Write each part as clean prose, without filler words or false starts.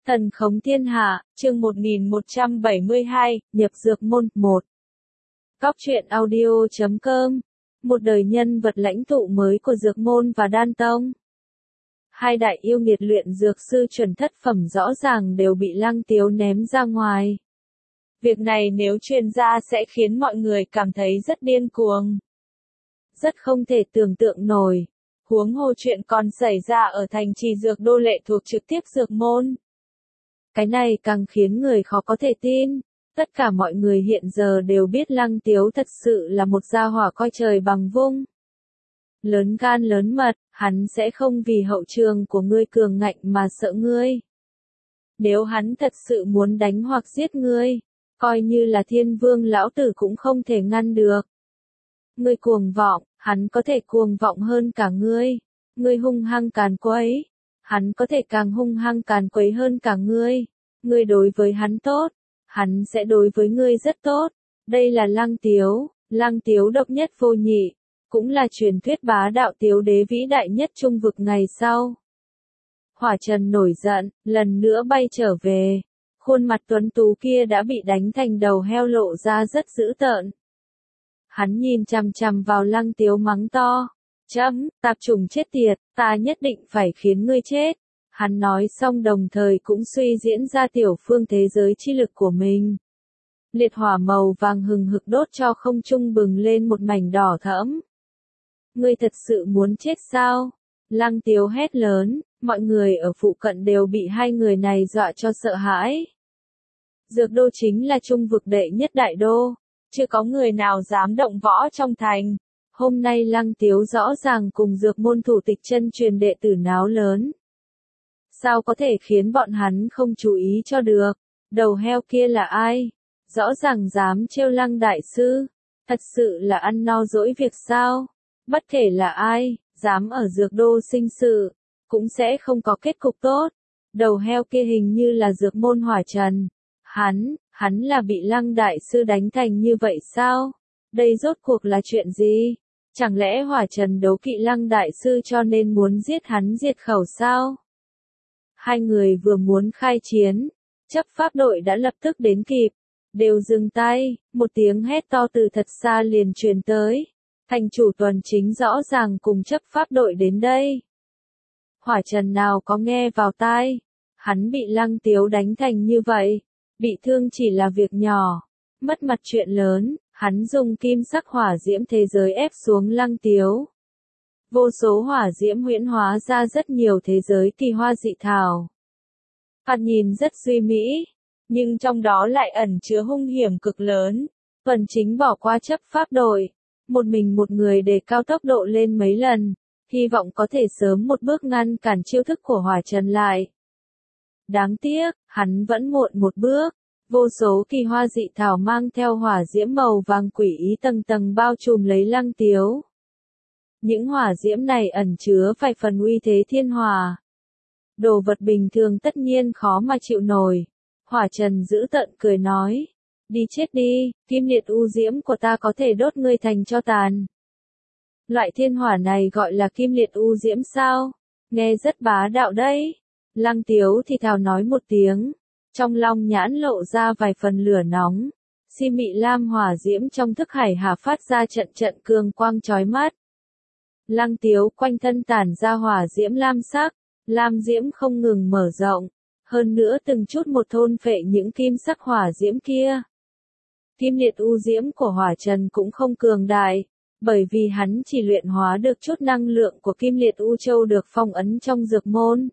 Thần khống thiên hạ, chương 1172, nhập dược môn, 1. Cóc truyện audio.com. Một đời nhân vật lãnh tụ mới của dược môn và đan tông. Hai đại yêu nghiệt luyện dược sư chuẩn thất phẩm rõ ràng đều bị Lăng Tiếu ném ra ngoài. Việc này nếu truyền ra sẽ khiến mọi người cảm thấy rất điên cuồng. Rất không thể tưởng tượng nổi. Huống hồ chuyện còn xảy ra ở thành trì dược đô lệ thuộc trực tiếp dược môn. Cái này càng khiến người khó có thể tin. Tất cả mọi người hiện giờ đều biết Lăng Tiếu thật sự là một gia hỏa coi trời bằng vung. Lớn gan lớn mật, hắn sẽ không vì hậu trường của ngươi cường ngạnh mà sợ ngươi. Nếu hắn thật sự muốn đánh hoặc giết ngươi, coi như là thiên vương lão tử cũng không thể ngăn được. Ngươi cuồng vọng, hắn có thể cuồng vọng hơn cả ngươi. Ngươi hung hăng càn quấy, hắn có thể càng hung hăng càn quấy hơn cả ngươi. Ngươi đối với hắn tốt, hắn sẽ đối với ngươi rất tốt. Đây là Lăng Tiếu độc nhất vô nhị, cũng là truyền thuyết bá đạo Tiếu đế vĩ đại nhất trung vực ngày sau. Hỏa Trần nổi giận, lần nữa bay trở về. Khuôn mặt tuấn tú kia đã bị đánh thành đầu heo lộ ra rất dữ tợn. Hắn nhìn chằm chằm vào Lăng Tiếu mắng to. Tạp chủng chết tiệt, ta nhất định phải khiến ngươi chết. Hắn nói xong đồng thời cũng suy diễn ra tiểu phương thế giới chi lực của mình. Liệt hỏa màu vàng hừng hực đốt cho không trung bừng lên một mảnh đỏ thẫm. Ngươi thật sự muốn chết sao? Lăng Tiếu hét lớn, mọi người ở phụ cận đều bị hai người này dọa cho sợ hãi. Dược đô chính là trung vực đệ nhất đại đô, chưa có người nào dám động võ trong thành. Hôm nay Lăng Tiếu rõ ràng cùng dược môn thủ tịch chân truyền đệ tử náo lớn. Sao có thể khiến bọn hắn không chú ý cho được? Đầu heo kia là ai? Rõ ràng dám trêu Lăng đại sư. Thật sự là ăn no dỗi việc sao? Bất kể là ai, dám ở dược đô sinh sự, cũng sẽ không có kết cục tốt. Đầu heo kia hình như là dược môn Hỏa Trần. Hắn là bị Lăng đại sư đánh thành như vậy sao? Đây rốt cuộc là chuyện gì? Chẳng lẽ Hỏa Trần đấu kỵ Lăng đại sư cho nên muốn giết hắn diệt khẩu sao? Hai người vừa muốn khai chiến, chấp pháp đội đã lập tức đến kịp, đều dừng tay, một tiếng hét to từ thật xa liền truyền tới. Thành chủ tuần chính rõ ràng cùng chấp pháp đội đến đây. Hỏa Trần nào có nghe vào tai, hắn bị Lăng Tiếu đánh thành như vậy, bị thương chỉ là việc nhỏ, mất mặt chuyện lớn, hắn dùng kim sắc hỏa diễm thế giới ép xuống Lăng Tiếu. Vô số hỏa diễm huyễn hóa ra rất nhiều thế giới kỳ hoa dị thảo. Thoạt nhìn rất duy mỹ, nhưng trong đó lại ẩn chứa hung hiểm cực lớn. Tuần chính bỏ qua chấp pháp đội, một mình một người để cao tốc độ lên mấy lần, hy vọng có thể sớm một bước ngăn cản chiêu thức của Hỏa Trần lại. Đáng tiếc, hắn vẫn muộn một bước. Vô số kỳ hoa dị thảo mang theo hỏa diễm màu vàng quỷ ý tầng tầng bao trùm lấy Lăng Tiếu. Những hỏa diễm này ẩn chứa vài phần uy thế thiên hỏa. Đồ vật bình thường tất nhiên khó mà chịu nổi. Hỏa Trần giữ tợn cười nói. Đi chết đi, kim liệt u diễm của ta có thể đốt ngươi thành tro tàn. Loại thiên hỏa này gọi là kim liệt u diễm sao? Nghe rất bá đạo đấy. Lăng Tiếu thì thào nói một tiếng. Trong long nhãn lộ ra vài phần lửa nóng. Si mị lam hỏa diễm trong thức hải hà phát ra trận trận cường quang chói mắt. Lăng Tiếu quanh thân tản ra hỏa diễm lam sắc, lam diễm không ngừng mở rộng, hơn nữa từng chút một thôn phệ những kim sắc hỏa diễm kia. Kim liệt u diễm của Hỏa Trần cũng không cường đại, bởi vì hắn chỉ luyện hóa được chút năng lượng của kim liệt u châu được phong ấn trong dược môn.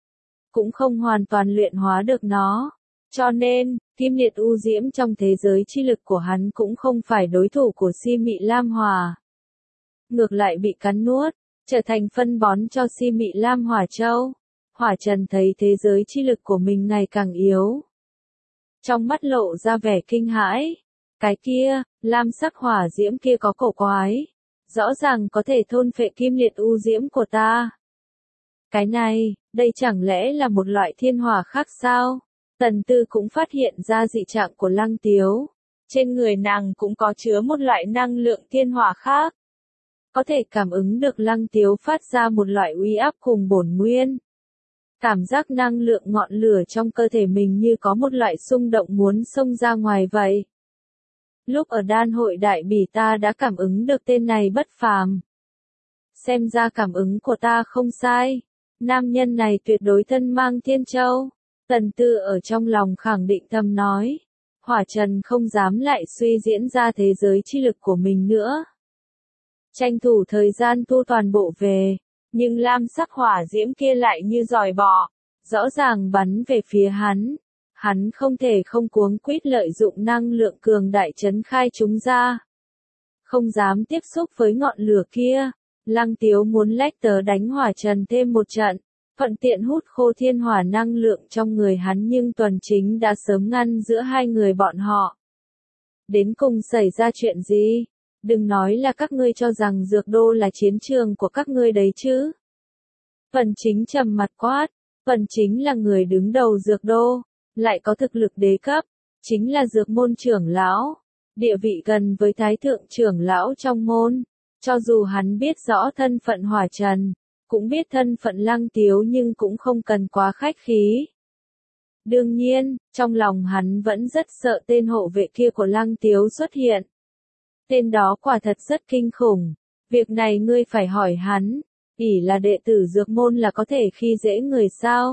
Cũng không hoàn toàn luyện hóa được nó, cho nên, kim liệt u diễm trong thế giới chi lực của hắn cũng không phải đối thủ của si mị lam hỏa. Ngược lại bị cắn nuốt, trở thành phân bón cho si mị lam hỏa châu. Hỏa Trần thấy thế giới chi lực của mình ngày càng yếu. Trong mắt lộ ra vẻ kinh hãi. Cái kia, lam sắc hỏa diễm kia có cổ quái. Rõ ràng có thể thôn phệ kim liệt u diễm của ta. Cái này, đây chẳng lẽ là một loại thiên hỏa khác sao? Tần Tư cũng phát hiện ra dị trạng của Lăng Tiếu. Trên người nàng cũng có chứa một loại năng lượng thiên hỏa khác. Có thể cảm ứng được Lăng Tiếu phát ra một loại uy áp cùng bổn nguyên. Cảm giác năng lượng ngọn lửa trong cơ thể mình như có một loại xung động muốn xông ra ngoài vậy. Lúc ở đan hội đại bỉ ta đã cảm ứng được tên này bất phàm. Xem ra cảm ứng của ta không sai. Nam nhân này tuyệt đối thân mang thiên châu. Tần Tư ở trong lòng khẳng định thầm nói. Hỏa Trần không dám lại suy diễn ra thế giới chi lực của mình nữa. Tranh thủ thời gian thu toàn bộ về. Nhưng lam sắc hỏa diễm kia lại như giòi bọ. Rõ ràng bắn về phía hắn. Hắn không thể không cuống quýt lợi dụng năng lượng cường đại trấn khai chúng ra. Không dám tiếp xúc với ngọn lửa kia. Lăng Tiếu muốn lách tớ đánh Hỏa Trần thêm một trận. Thuận tiện hút khô thiên hỏa năng lượng trong người hắn, nhưng Tuần Chính đã sớm ngăn giữa hai người bọn họ. Đến cùng xảy ra chuyện gì? Đừng nói là các ngươi cho rằng Dược Đô là chiến trường của các ngươi đấy chứ. Tuần Chính trầm mặt quát. Tuần Chính là người đứng đầu Dược Đô, lại có thực lực đế cấp, chính là Dược môn trưởng lão, địa vị gần với Thái thượng trưởng lão trong môn. Cho dù hắn biết rõ thân phận Hỏa Trần, cũng biết thân phận Lăng Tiếu, nhưng cũng không cần quá khách khí. Đương nhiên, trong lòng hắn vẫn rất sợ tên hộ vệ kia của Lăng Tiếu xuất hiện. Tên đó quả thật rất kinh khủng. Việc này ngươi phải hỏi hắn. Ỷ là đệ tử Dược môn là có thể khi dễ người sao?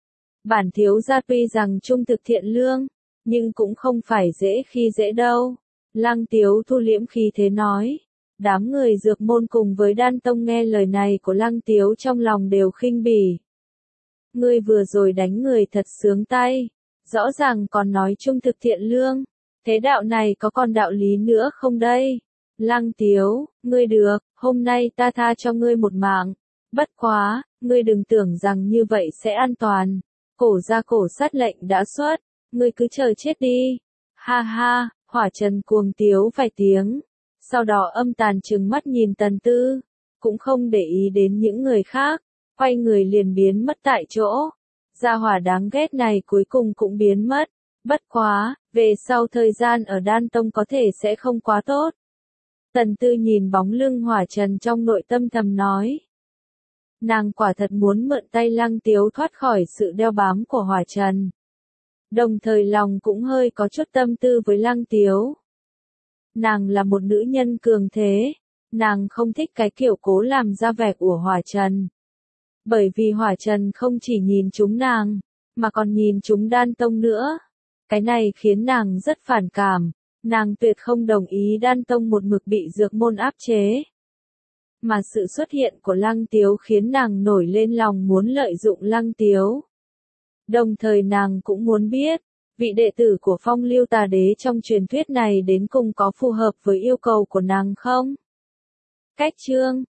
Bản thiếu gia tuy rằng trung thực thiện lương, nhưng cũng không phải dễ khi dễ đâu. Lăng Tiếu thu liễm khí thế nói. Đám người Dược môn cùng với Đan Tông nghe lời này của Lăng Tiếu trong lòng đều khinh bỉ. Ngươi vừa rồi đánh người thật sướng tay, rõ ràng còn nói trung thực thiện lương, thế đạo này có còn đạo lý nữa không đây? Lăng Tiếu, ngươi được, hôm nay ta tha cho ngươi một mạng, bất quá, ngươi đừng tưởng rằng như vậy sẽ an toàn, cổ ra cổ sát lệnh đã xuất, ngươi cứ chờ chết đi. Ha ha, Hỏa Trần cuồng tiếu vài tiếng. Sau đó âm tàn trừng mắt nhìn Tần Tư, cũng không để ý đến những người khác, quay người liền biến mất tại chỗ. Gia hỏa đáng ghét này cuối cùng cũng biến mất, bất quá, về sau thời gian ở Đan Tông có thể sẽ không quá tốt. Tần Tư nhìn bóng lưng Hỏa Trần trong nội tâm thầm nói. Nàng quả thật muốn mượn tay Lăng Tiếu thoát khỏi sự đeo bám của Hỏa Trần. Đồng thời lòng cũng hơi có chút tâm tư với Lăng Tiếu. Nàng là một nữ nhân cường thế, nàng không thích cái kiểu cố làm ra vẻ của Hỏa Trần. Bởi vì Hỏa Trần không chỉ nhìn chúng nàng, mà còn nhìn chúng Đan Tông nữa. Cái này khiến nàng rất phản cảm, nàng tuyệt không đồng ý Đan Tông một mực bị Dược môn áp chế. Mà sự xuất hiện của Lăng Tiếu khiến nàng nổi lên lòng muốn lợi dụng Lăng Tiếu. Đồng thời nàng cũng muốn biết, vị đệ tử của Phong Lưu Tà Đế trong truyền thuyết này đến cùng có phù hợp với yêu cầu của nàng không? Cách chương